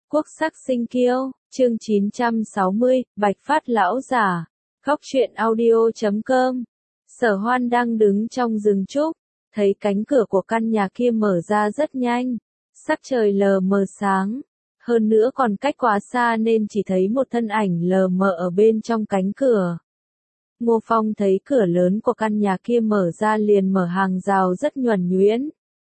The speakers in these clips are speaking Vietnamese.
Quốc sắc sinh kiêu, chương 960, Bạch Phát lão giả. Góc truyện audio.com. Sở Hoan đang đứng trong rừng trúc, thấy cánh cửa của căn nhà kia mở ra rất nhanh, sắc trời lờ mờ sáng, hơn nữa còn cách quá xa nên chỉ thấy một thân ảnh lờ mờ ở bên trong cánh cửa. Ngô Phong thấy cửa lớn của căn nhà kia mở ra liền mở hàng rào rất nhuần nhuyễn.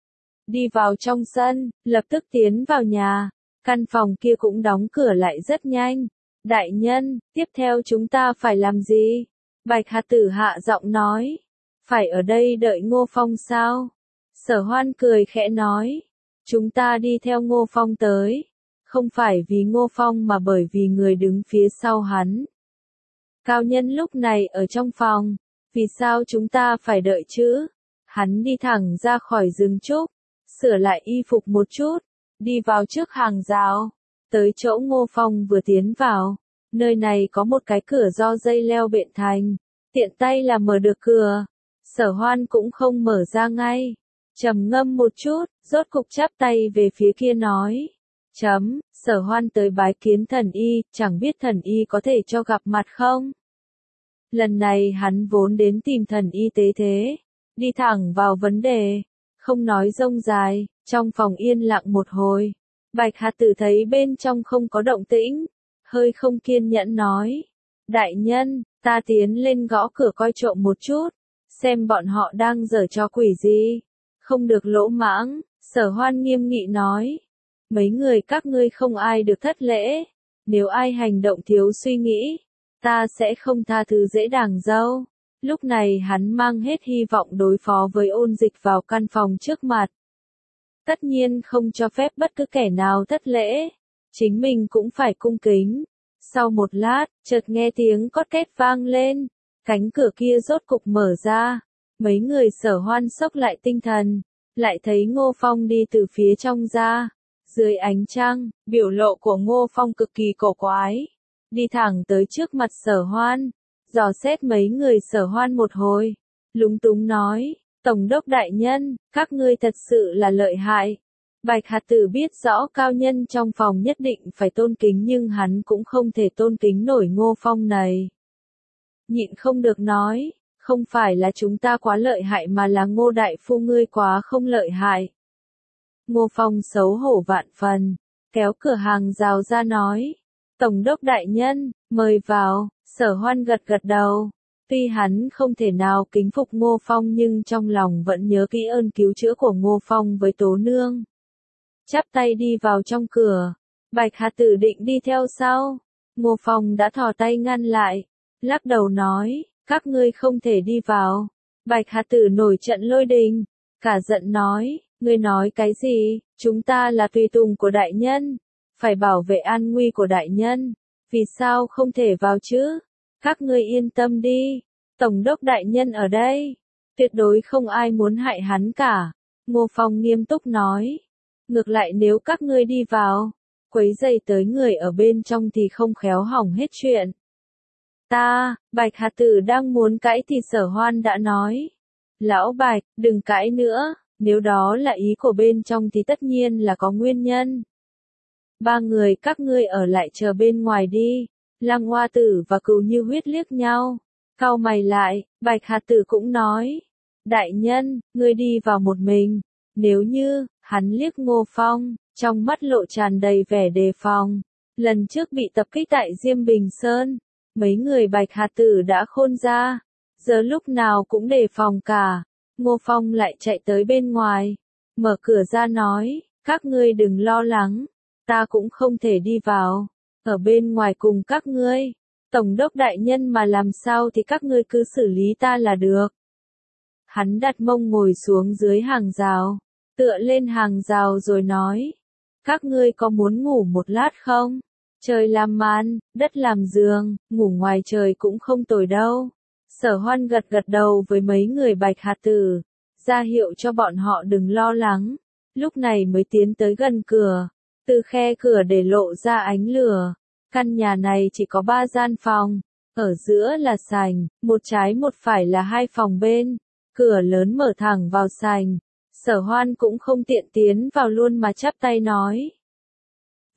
Đi vào trong sân, lập tức tiến vào nhà. Căn phòng kia cũng đóng cửa lại rất nhanh. Đại nhân, tiếp theo chúng ta phải làm gì? Bạch Hạt Tử hạ giọng nói. Phải ở đây đợi Ngô Phong sao? Sở Hoan cười khẽ nói. Chúng ta đi theo Ngô Phong tới. Không phải vì Ngô Phong mà bởi vì người đứng phía sau hắn. Cao nhân lúc này ở trong phòng. Vì sao chúng ta phải đợi chứ? Hắn đi thẳng ra khỏi rừng trúc, sửa lại y phục một chút, đi vào trước hàng rào, tới chỗ Ngô Phong vừa tiến vào. Nơi này có một cái cửa do dây leo bện thành, tiện tay là mở được cửa. Sở Hoan cũng không mở ra ngay, trầm ngâm một chút, rốt cục chắp tay về phía kia nói. Sở Hoan tới bái kiến thần y, chẳng biết thần y có thể cho gặp mặt không? Lần này hắn vốn đến tìm thần y tế thế, đi thẳng vào vấn đề, không nói rông dài. Trong phòng yên lặng một hồi, Bạch Hạt Tử thấy bên trong không có động tĩnh, hơi không kiên nhẫn nói. Đại nhân, ta tiến lên gõ cửa coi trộm một chút, xem bọn họ đang giở trò quỷ gì. Không được lỗ mãng, Sở Hoan nghiêm nghị nói. Mấy người các ngươi không ai được thất lễ, nếu ai hành động thiếu suy nghĩ, ta sẽ không tha thứ dễ dàng đâu. Lúc này hắn mang hết hy vọng đối phó với Ôn Dịch vào căn phòng trước mặt. Tất nhiên không cho phép bất cứ kẻ nào thất lễ, chính mình cũng phải cung kính. Sau một lát, chợt nghe tiếng cót két vang lên, cánh cửa kia rốt cục mở ra, mấy người Sở Hoan sốc lại tinh thần, lại thấy Ngô Phong đi từ phía trong ra. Dưới ánh trăng, biểu lộ của Ngô Phong cực kỳ cổ quái, đi thẳng tới trước mặt Sở Hoan, dò xét mấy người Sở Hoan một hồi, lúng túng nói. Tổng đốc đại nhân, các ngươi thật sự là lợi hại. Bạch Hạt Tử biết rõ cao nhân trong phòng nhất định phải tôn kính nhưng hắn cũng không thể tôn kính nổi Ngô Phong này. Nhịn không được nói, không phải là chúng ta quá lợi hại mà là Ngô đại phu ngươi quá không lợi hại. Ngô Phong xấu hổ vạn phần, kéo cửa hàng rào ra nói. Tổng đốc đại nhân, mời vào. Sở Hoan gật gật đầu. Tuy hắn không thể nào kính phục Ngô Phong nhưng trong lòng vẫn nhớ kỹ ơn cứu chữa của Ngô Phong với Tố Nương. Chắp tay đi vào trong cửa, Bạch Hạt Tử định đi theo sau. Ngô Phong đã thò tay ngăn lại, lắc đầu nói, các ngươi không thể đi vào. Bạch Hạt Tử nổi trận lôi đình, cả giận nói, ngươi nói cái gì, chúng ta là tùy tùng của đại nhân, phải bảo vệ an nguy của đại nhân, vì sao không thể vào chứ? Các ngươi yên tâm đi, Tổng đốc đại nhân ở đây, tuyệt đối không ai muốn hại hắn cả. Ngô Phong nghiêm túc nói, ngược lại nếu các ngươi đi vào, quấy rầy tới người ở bên trong thì không khéo hỏng hết chuyện. Bạch Hạt Tử đang muốn cãi thì Sở Hoan đã nói, lão Bạch, đừng cãi nữa, nếu đó là ý của bên trong thì tất nhiên là có nguyên nhân. Ba người các ngươi ở lại chờ bên ngoài đi. Lăng Hoa Tử và Cửu Như Huyết liếc nhau, cau mày lại. Bạch Hạt Tử cũng nói, đại nhân, ngươi đi vào một mình. Nếu như, hắn liếc Ngô Phong, trong mắt lộ tràn đầy vẻ đề phòng. Lần trước bị tập kích tại Diêm Bình Sơn, mấy người Bạch Hạt Tử đã khôn ra, giờ lúc nào cũng đề phòng cả. Ngô Phong lại chạy tới bên ngoài, mở cửa ra nói, các ngươi đừng lo lắng, ta cũng không thể đi vào. Ở bên ngoài cùng các ngươi, Tổng đốc đại nhân mà làm sao thì các ngươi cứ xử lý ta là được. Hắn đặt mông ngồi xuống dưới hàng rào, tựa lên hàng rào rồi nói, các ngươi có muốn ngủ một lát không? Trời làm màn, đất làm giường, ngủ ngoài trời cũng không tồi đâu. Sở Hoan gật gật đầu với mấy người Bạch Hạt Tử, ra hiệu cho bọn họ đừng lo lắng, lúc này mới tiến tới gần cửa. Từ khe cửa để lộ ra ánh lửa. Căn nhà này chỉ có 3 gian phòng, ở giữa là sảnh, một trái một phải là 2 phòng bên, cửa lớn mở thẳng vào sảnh. Sở Hoan cũng không tiện tiến vào luôn mà chắp tay nói.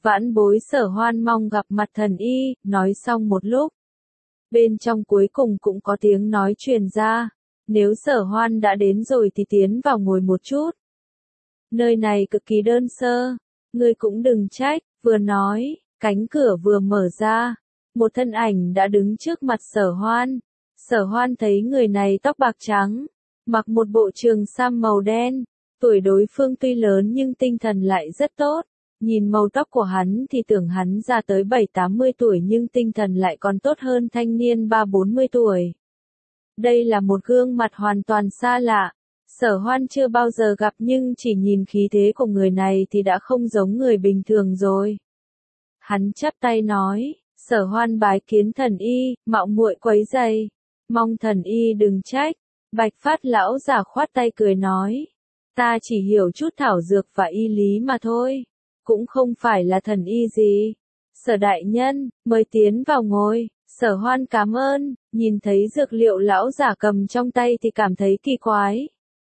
Vãn bối Sở Hoan mong gặp mặt thần y, nói xong một lúc. Bên trong cuối cùng cũng có tiếng nói truyền ra, nếu Sở Hoan đã đến rồi thì tiến vào ngồi một chút. Nơi này cực kỳ đơn sơ, ngươi cũng đừng trách, vừa nói, cánh cửa vừa mở ra, một thân ảnh đã đứng trước mặt Sở Hoan. Sở Hoan thấy người này tóc bạc trắng, mặc một bộ trường sam màu đen, tuổi đối phương tuy lớn nhưng tinh thần lại rất tốt. Nhìn màu tóc của hắn thì tưởng hắn ra tới 7-80 tuổi nhưng tinh thần lại còn tốt hơn thanh niên 3-40 tuổi. Đây là một gương mặt hoàn toàn xa lạ, Sở Hoan chưa bao giờ gặp nhưng chỉ nhìn khí thế của người này thì đã không giống người bình thường rồi. Hắn chắp tay nói, Sở Hoan bái kiến thần y, mạo muội quấy rầy, mong thần y đừng trách. Bạch Phát lão giả khoát tay cười nói, ta chỉ hiểu chút thảo dược và y lý mà thôi, cũng không phải là thần y gì. Sở đại nhân, mời tiến vào ngồi. Sở Hoan cảm ơn, nhìn thấy dược liệu lão giả cầm trong tay thì cảm thấy kỳ quái.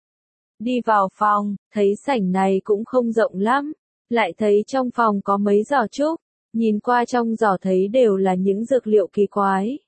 Đi vào phòng, thấy sảnh này cũng không rộng lắm, lại thấy trong phòng có mấy giỏ trúc, nhìn qua trong giỏ thấy đều là những dược liệu kỳ quái.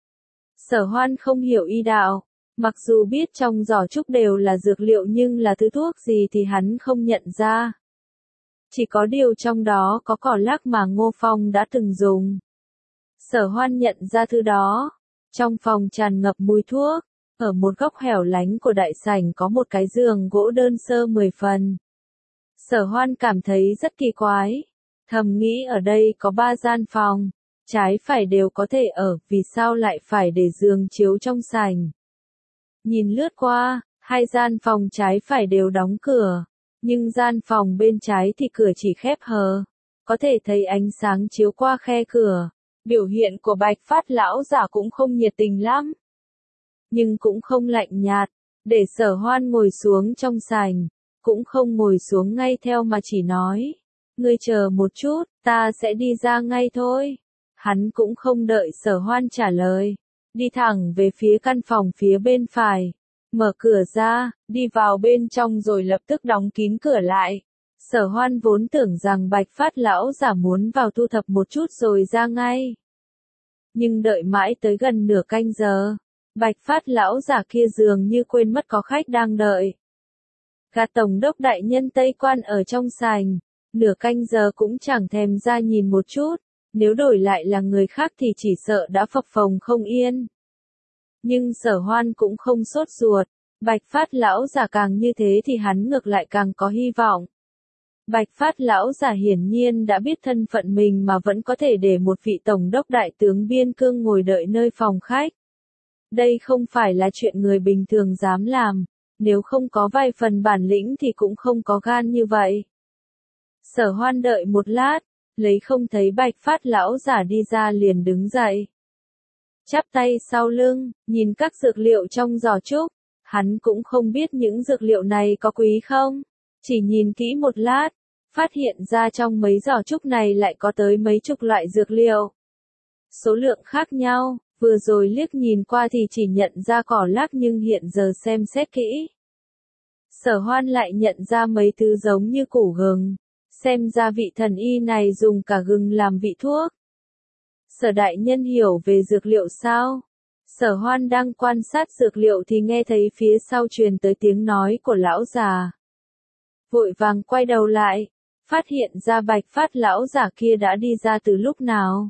Sở Hoan không hiểu y đạo, mặc dù biết trong giỏ trúc đều là dược liệu nhưng là thứ thuốc gì thì hắn không nhận ra. Chỉ có điều trong đó có cỏ lác mà Ngô Phong đã từng dùng. Sở Hoan nhận ra thứ đó. Trong phòng tràn ngập mùi thuốc. Ở một góc hẻo lánh của đại sảnh có một cái giường gỗ đơn sơ 10 phần. Sở Hoan cảm thấy rất kỳ quái. Thầm nghĩ ở đây có 3 gian phòng. Trái phải đều có thể ở, vì sao lại phải để giường chiếu trong sảnh. Nhìn lướt qua, 2 gian phòng trái phải đều đóng cửa. Nhưng gian phòng bên trái thì cửa chỉ khép hờ. Có thể thấy ánh sáng chiếu qua khe cửa. Biểu hiện của Bạch Phát lão giả cũng không nhiệt tình lắm. Nhưng cũng không lạnh nhạt. Để Sở Hoan ngồi xuống trong sảnh. Cũng không ngồi xuống ngay theo mà chỉ nói. Ngươi chờ một chút, ta sẽ đi ra ngay thôi. Hắn cũng không đợi Sở Hoan trả lời. Đi thẳng về phía căn phòng phía bên phải. Mở cửa ra, đi vào bên trong rồi lập tức đóng kín cửa lại. Sở Hoan vốn tưởng rằng Bạch Phát lão giả muốn vào thu thập một chút rồi ra ngay. Nhưng đợi mãi tới gần nửa canh giờ, Bạch Phát lão giả kia dường như quên mất có khách đang đợi. Gã tổng đốc đại nhân Tây Quan ở trong sảnh, nửa canh giờ cũng chẳng thèm ra nhìn một chút, nếu đổi lại là người khác thì chỉ sợ đã phập phồng không yên. Nhưng Sở Hoan cũng không sốt ruột, Bạch Phát lão giả càng như thế thì hắn ngược lại càng có hy vọng. Bạch Phát lão giả hiển nhiên đã biết thân phận mình mà vẫn có thể để một vị tổng đốc đại tướng biên cương ngồi đợi nơi phòng khách. Đây không phải là chuyện người bình thường dám làm, nếu không có vài phần bản lĩnh thì cũng không có gan như vậy. Sở Hoan đợi một lát, lấy không thấy Bạch Phát lão giả đi ra liền đứng dậy. Chắp tay sau lưng, nhìn các dược liệu trong giỏ trúc, hắn cũng không biết những dược liệu này có quý không, chỉ nhìn kỹ một lát, phát hiện ra trong mấy giỏ trúc này lại có tới mấy chục loại dược liệu. Số lượng khác nhau, vừa rồi liếc nhìn qua thì chỉ nhận ra cỏ lác nhưng hiện giờ xem xét kỹ. Sở Hoan lại nhận ra mấy thứ giống như củ gừng, xem ra vị thần y này dùng cả gừng làm vị thuốc. Sở đại nhân hiểu về dược liệu sao? Sở Hoan đang quan sát dược liệu thì nghe thấy phía sau truyền tới tiếng nói của lão già. Vội vàng quay đầu lại, phát hiện ra Bạch Phát lão giả kia đã đi ra từ lúc nào.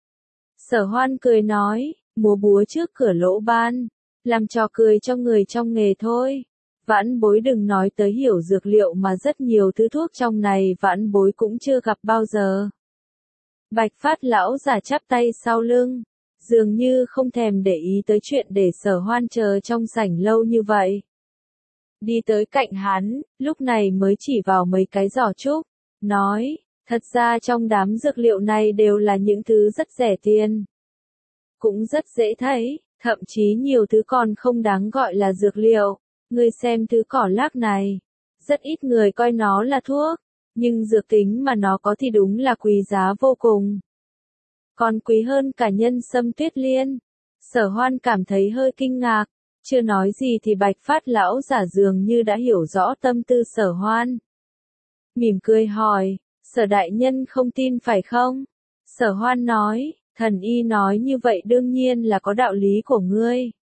Sở Hoan cười nói, múa búa trước cửa lỗ ban, làm trò cười cho người trong nghề thôi. Vãn bối đừng nói tới hiểu dược liệu mà rất nhiều thứ thuốc trong này vãn bối cũng chưa gặp bao giờ. Bạch Phát lão giả chắp tay sau lưng, dường như không thèm để ý tới chuyện để Sở Hoan chờ trong sảnh lâu như vậy. Đi tới cạnh hắn, lúc này mới chỉ vào mấy cái giỏ trúc, nói, thật ra trong đám dược liệu này đều là những thứ rất rẻ tiền. Cũng rất dễ thấy, thậm chí nhiều thứ còn không đáng gọi là dược liệu. Ngươi xem thứ cỏ lác này, rất ít người coi nó là thuốc, nhưng dược tính mà nó có thì đúng là quý giá vô cùng. Còn quý hơn cả nhân sâm tuyết liên. Sở Hoan cảm thấy hơi kinh ngạc, chưa nói gì thì Bạch Phát lão giả dường như đã hiểu rõ tâm tư Sở Hoan. Mỉm cười hỏi, Sở đại nhân không tin phải không? Sở Hoan nói, thần y nói như vậy đương nhiên là có đạo lý của ngươi.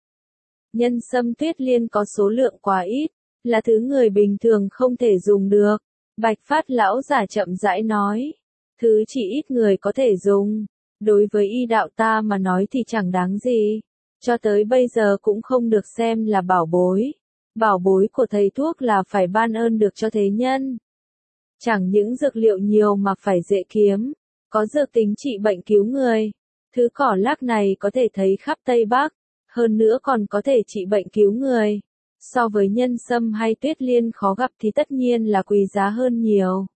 Nhân sâm tuyết liên có số lượng quá ít, là thứ người bình thường không thể dùng được. Bạch Phát lão giả chậm rãi nói, thứ chỉ ít người có thể dùng. Đối với y đạo ta mà nói thì chẳng đáng gì. Cho tới bây giờ cũng không được xem là bảo bối. Bảo bối của thầy thuốc là phải ban ơn được cho thế nhân. Chẳng những dược liệu nhiều mà phải dễ kiếm. Có dược tính trị bệnh cứu người. Thứ cỏ lác này có thể thấy khắp Tây Bắc. Hơn nữa còn có thể trị bệnh cứu người. So với nhân sâm hay tuyết liên khó gặp thì tất nhiên là quý giá hơn nhiều.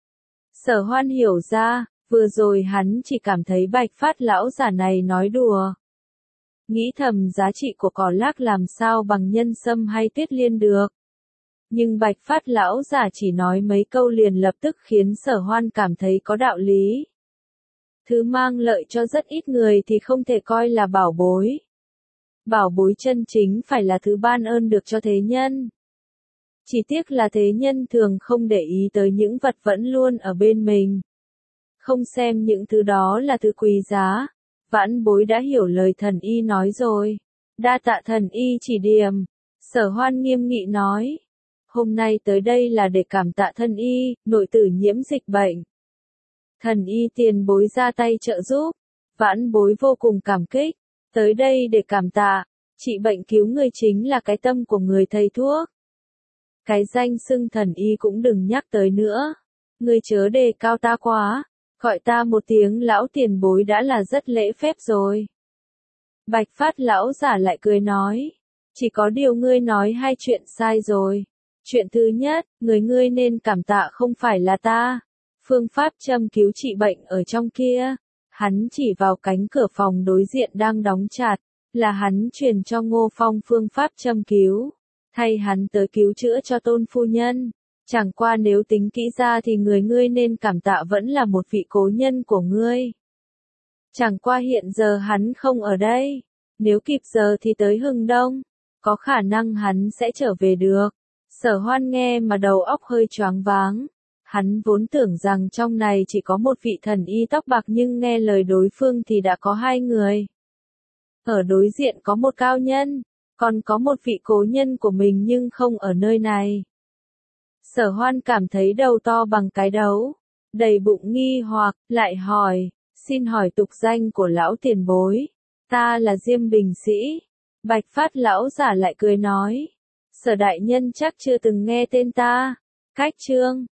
Sở Hoan hiểu ra, vừa rồi hắn chỉ cảm thấy Bạch Phát lão giả này nói đùa. Nghĩ thầm giá trị của cỏ lác làm sao bằng nhân sâm hay tuyết liên được. Nhưng Bạch Phát lão giả chỉ nói mấy câu liền lập tức khiến Sở Hoan cảm thấy có đạo lý. Thứ mang lợi cho rất ít người thì không thể coi là bảo bối. Bảo bối chân chính phải là thứ ban ơn được cho thế nhân. Chỉ tiếc là thế nhân thường không để ý tới những vật vẫn luôn ở bên mình. Không xem những thứ đó là thứ quý giá. Vãn bối đã hiểu lời thần y nói rồi. Đa tạ thần y chỉ điểm. Sở Hoan nghiêm nghị nói. Hôm nay tới đây là để cảm tạ thần y, nội tử nhiễm dịch bệnh. Thần y tiền bối ra tay trợ giúp. Vãn bối vô cùng cảm kích. Tới đây để cảm tạ. Trị bệnh cứu người chính là cái tâm của người thầy thuốc. Cái danh xưng thần y cũng đừng nhắc tới nữa. Ngươi chớ đề cao ta quá. Gọi ta một tiếng lão tiền bối đã là rất lễ phép rồi. Bạch Phát lão giả lại cười nói. Chỉ có điều ngươi nói hai chuyện sai rồi. Chuyện thứ nhất, ngươi nên cảm tạ không phải là ta. Phương pháp châm cứu trị bệnh ở trong kia. Hắn chỉ vào cánh cửa phòng đối diện đang đóng chặt. Là hắn truyền cho Ngô Phong phương pháp châm cứu. Thay hắn tới cứu chữa cho Tôn phu nhân. Chẳng qua nếu tính kỹ ra thì ngươi nên cảm tạ vẫn là một vị cố nhân của ngươi. Chẳng qua hiện giờ hắn không ở đây. Nếu kịp giờ thì tới Hưng Đông. Có khả năng hắn sẽ trở về được. Sở Hoan nghe mà đầu óc hơi choáng váng. Hắn vốn tưởng rằng trong này chỉ có một vị thần y tóc bạc nhưng nghe lời đối phương thì đã có hai người. Ở đối diện có một cao nhân. Còn có một vị cố nhân của mình nhưng không ở nơi này. Sở Hoan cảm thấy đầu to bằng cái đấu. Đầy bụng nghi hoặc, lại hỏi. Xin hỏi tục danh của lão tiền bối. Ta là Diêm Bình Sĩ. Bạch Phát lão giả lại cười nói. Sở đại nhân chắc chưa từng nghe tên ta. Cách chương